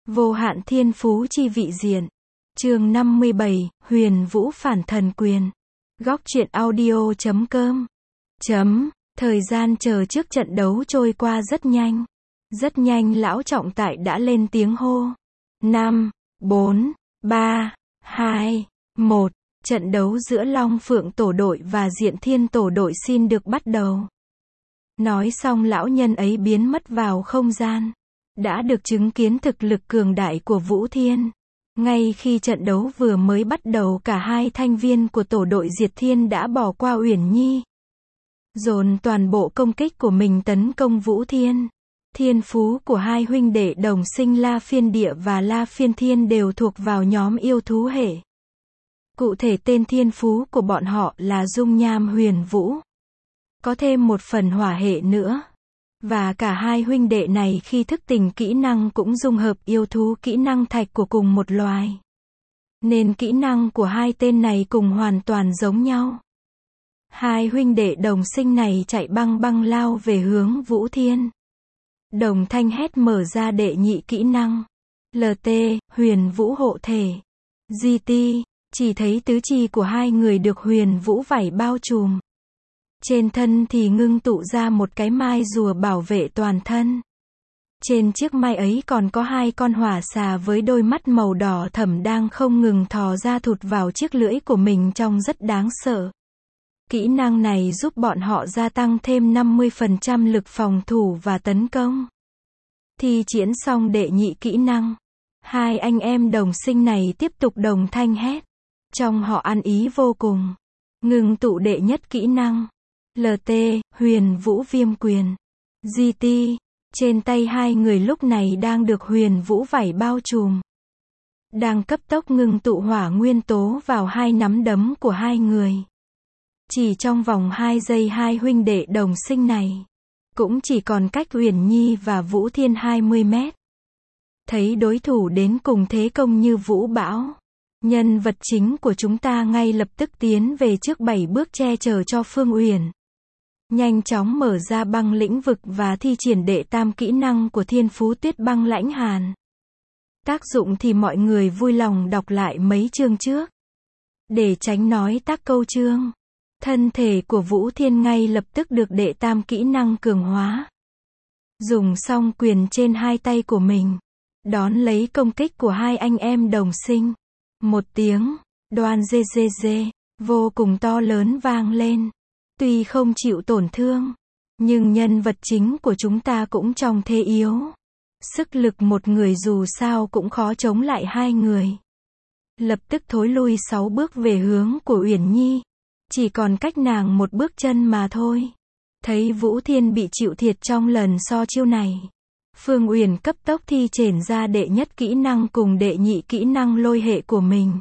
Vô hạn thiên phú chi vị diện. Chương 57, Huyền Vũ phản thần quyền. Góc truyện audio.com. Thời gian chờ trước trận đấu trôi qua rất nhanh. Rất nhanh lão trọng tài đã lên tiếng hô. 5, 4, 3, 2, 1. Trận đấu giữa Long Phượng tổ đội và Diện Thiên tổ đội xin được bắt đầu. Nói xong lão nhân ấy biến mất vào không gian. Đã được chứng kiến thực lực cường đại của Vũ Thiên. Ngay khi trận đấu vừa mới bắt đầu, cả hai thành viên của tổ đội Diệt Thiên đã bỏ qua Uyển Nhi, dồn toàn bộ công kích của mình tấn công Vũ Thiên. Thiên phú của hai huynh đệ đồng sinh La Phiên Địa và La Phiên Thiên đều thuộc vào nhóm yêu thú hệ. Cụ thể tên thiên phú của bọn họ là Dung Nham Huyền Vũ. Có thêm một phần hỏa hệ nữa. Và cả hai huynh đệ này khi thức tỉnh kỹ năng cũng dung hợp yêu thú kỹ năng thạch của cùng một loài. Nên kỹ năng của hai tên này cùng hoàn toàn giống nhau. Hai huynh đệ đồng sinh này chạy băng băng lao về hướng Vũ Thiên. Đồng thanh hét mở ra đệ nhị kỹ năng. LT, Huyền Vũ hộ thể. GT, chỉ thấy tứ chi của hai người được Huyền Vũ vảy bao trùm. Trên thân thì ngưng tụ ra một cái mai rùa bảo vệ toàn thân. Trên chiếc mai ấy còn có hai con hỏa xà với đôi mắt màu đỏ thẫm đang không ngừng thò ra thụt vào chiếc lưỡi của mình trông rất đáng sợ. Kỹ năng này giúp bọn họ gia tăng thêm 50% lực phòng thủ và tấn công. Thi triển xong đệ nhị kỹ năng, hai anh em đồng sinh này tiếp tục đồng thanh hét. Trong họ ăn ý vô cùng. Ngừng tụ đệ nhất kỹ năng. LT, Huyền Vũ viêm quyền. GT, trên tay hai người lúc này đang được Huyền Vũ vảy bao trùm. Đang cấp tốc ngưng tụ hỏa nguyên tố vào hai nắm đấm của hai người. Chỉ trong vòng 2 giây hai huynh đệ đồng sinh này cũng chỉ còn cách Uyển Nhi và Vũ Thiên 20 mét. Thấy đối thủ đến cùng thế công như vũ bão, nhân vật chính của chúng ta ngay lập tức tiến về trước 7 bước che chở cho Phương Uyển. Nhanh chóng mở ra băng lĩnh vực và thi triển đệ tam kỹ năng của thiên phú Tuyết Băng Lãnh Hàn. Tác dụng thì mọi người vui lòng đọc lại mấy chương trước. Để tránh nói tác câu chương. Thân thể của Vũ Thiên ngay lập tức được đệ tam kỹ năng cường hóa. Dùng xong quyền trên hai tay của mình. Đón lấy công kích của hai anh em đồng sinh. Một tiếng, đoan dê dê dê, vô cùng to lớn vang lên. Tuy không chịu tổn thương, nhưng nhân vật chính của chúng ta cũng trong thế yếu. Sức lực một người dù sao cũng khó chống lại hai người. Lập tức thối lui 6 bước về hướng của Uyển Nhi. Chỉ còn cách nàng một bước chân mà thôi. Thấy Vũ Thiên bị chịu thiệt trong lần so chiêu này, Phương Uyển cấp tốc thi triển ra đệ nhất kỹ năng cùng đệ nhị kỹ năng lôi hệ của mình.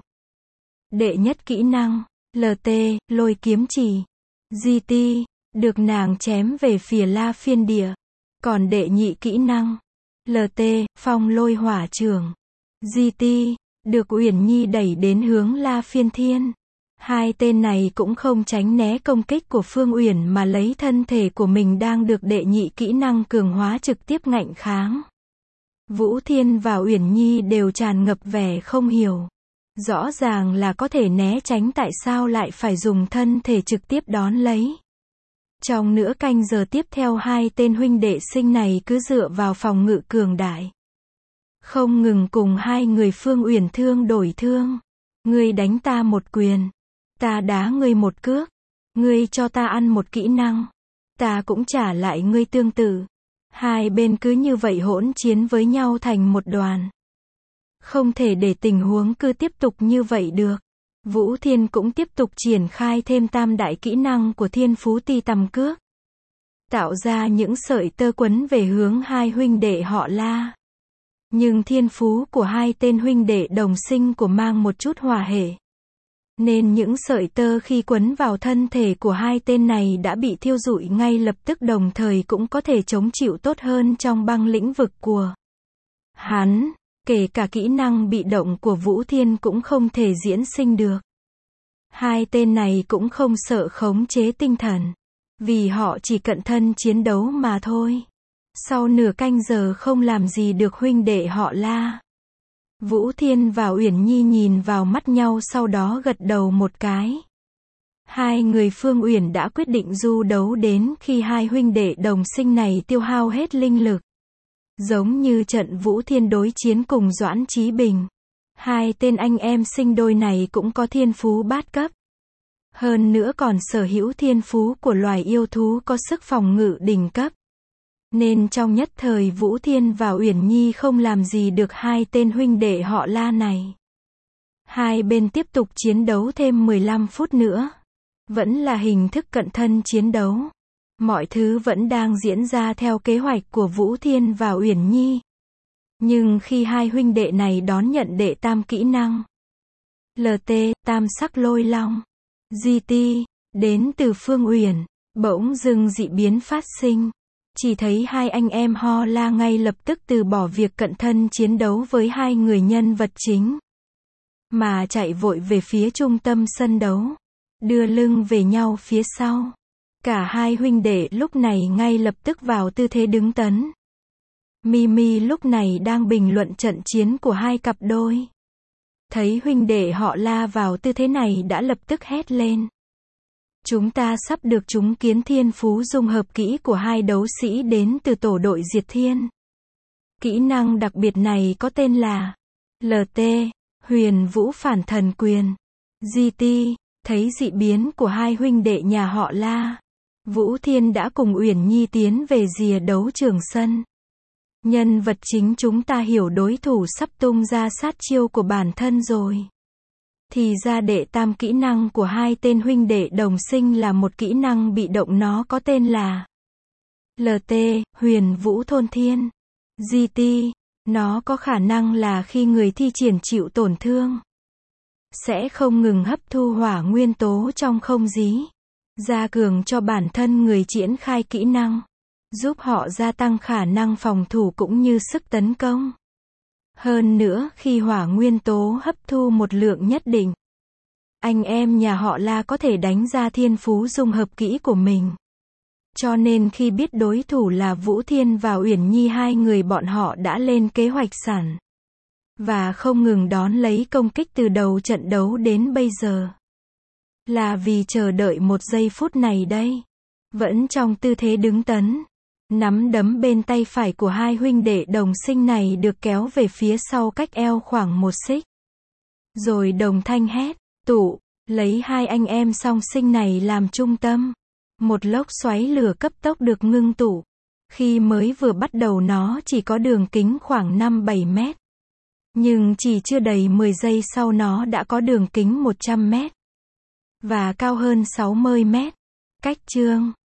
Đệ nhất kỹ năng, LT, lôi kiếm chỉ. GT, được nàng chém về phía La Phiên Địa. Còn đệ nhị kỹ năng, LT, phong lôi hỏa trường. GT, được Uyển Nhi đẩy đến hướng La Phiên Thiên. Hai tên này cũng không tránh né công kích của Phương Uyển mà lấy thân thể của mình đang được đệ nhị kỹ năng cường hóa trực tiếp ngạnh kháng. Vũ Thiên và Uyển Nhi đều tràn ngập vẻ không hiểu. Rõ ràng là có thể né tránh, tại sao lại phải dùng thân thể trực tiếp đón lấy. Trong nửa canh giờ tiếp theo hai tên huynh đệ sinh này cứ dựa vào phòng ngự cường đại. Không ngừng cùng hai người Phương Uyển thương đổi thương. Ngươi đánh ta một quyền. Ta đá ngươi một cước. Ngươi cho ta ăn một kỹ năng. Ta cũng trả lại ngươi tương tự. Hai bên cứ như vậy hỗn chiến với nhau thành một đoàn. Không thể để tình huống cứ tiếp tục như vậy được. Vũ Thiên cũng tiếp tục triển khai thêm tam đại kỹ năng của thiên phú ti tầm cước. Tạo ra những sợi tơ quấn về hướng hai huynh đệ họ La. Nhưng thiên phú của hai tên huynh đệ đồng sinh của mang một chút hỏa hệ. Nên những sợi tơ khi quấn vào thân thể của hai tên này đã bị thiêu rụi ngay lập tức, đồng thời cũng có thể chống chịu tốt hơn trong băng lĩnh vực của hắn. Kể cả kỹ năng bị động của Vũ Thiên cũng không thể diễn sinh được. Hai tên này cũng không sợ khống chế tinh thần. Vì họ chỉ cận thân chiến đấu mà thôi. Sau nửa canh giờ không làm gì được huynh đệ họ La. Vũ Thiên và Uyển Nhi nhìn vào mắt nhau sau đó gật đầu một cái. Hai người Phương Uyển đã quyết định du đấu đến khi hai huynh đệ đồng sinh này tiêu hao hết linh lực. Giống như trận Vũ Thiên đối chiến cùng Doãn Chí Bình. Hai tên anh em sinh đôi này cũng có thiên phú bát cấp. Hơn nữa còn sở hữu thiên phú của loài yêu thú có sức phòng ngự đỉnh cấp. Nên trong nhất thời Vũ Thiên và Uyển Nhi không làm gì được hai tên huynh đệ họ La này. Hai bên tiếp tục chiến đấu thêm 15 phút nữa. Vẫn là hình thức cận thân chiến đấu. Mọi thứ vẫn đang diễn ra theo kế hoạch của Vũ Thiên và Uyển Nhi. Nhưng khi hai huynh đệ này đón nhận đệ tam kỹ năng LT, tam sắc lôi long, GT, đến từ Phương Uyển, bỗng dưng dị biến phát sinh. Chỉ thấy hai anh em Ho La ngay lập tức từ bỏ việc cận thân chiến đấu với hai người nhân vật chính. Mà chạy vội về phía trung tâm sân đấu. Đưa lưng về nhau phía sau. Cả hai huynh đệ lúc này ngay lập tức vào tư thế đứng tấn. Mimi lúc này đang bình luận trận chiến của hai cặp đôi. Thấy huynh đệ họ La vào tư thế này đã lập tức hét lên. Chúng ta sắp được chứng kiến thiên phú dung hợp kỹ của hai đấu sĩ đến từ tổ đội Diệt Thiên. Kỹ năng đặc biệt này có tên là LT, Huyền Vũ Phản Thần Quyền. GT, thấy dị biến của hai huynh đệ nhà họ La. Vũ Thiên đã cùng Uyển Nhi tiến về rìa đấu trường sân. Nhân vật chính chúng ta hiểu đối thủ sắp tung ra sát chiêu của bản thân rồi. Thì ra đệ tam kỹ năng của hai tên huynh đệ đồng sinh là một kỹ năng bị động, nó có tên là LT, Huyền Vũ Thôn Thiên. GT, nó có khả năng là khi người thi triển chịu tổn thương, sẽ không ngừng hấp thu hỏa nguyên tố trong không khí, gia cường cho bản thân người triển khai kỹ năng, giúp họ gia tăng khả năng phòng thủ cũng như sức tấn công. Hơn nữa, khi hỏa nguyên tố hấp thu một lượng nhất định, anh em nhà họ La có thể đánh ra thiên phú dung hợp kỹ của mình. Cho nên khi biết đối thủ là Vũ Thiên và Uyển Nhi, hai người bọn họ đã lên kế hoạch sẵn. Và không ngừng đón lấy công kích từ đầu trận đấu đến bây giờ. Là vì chờ đợi một giây phút này đây. Vẫn trong tư thế đứng tấn. Nắm đấm bên tay phải của hai huynh đệ đồng sinh này được kéo về phía sau cách eo khoảng 1 xích. Rồi đồng thanh hét, tụ, lấy hai anh em song sinh này làm trung tâm. Một lốc xoáy lửa cấp tốc được ngưng tụ. Khi mới vừa bắt đầu nó chỉ có đường kính khoảng 5-7 mét. Nhưng chỉ chưa đầy 10 giây sau nó đã có đường kính 100 mét. Và cao hơn 60 mét. Cách chương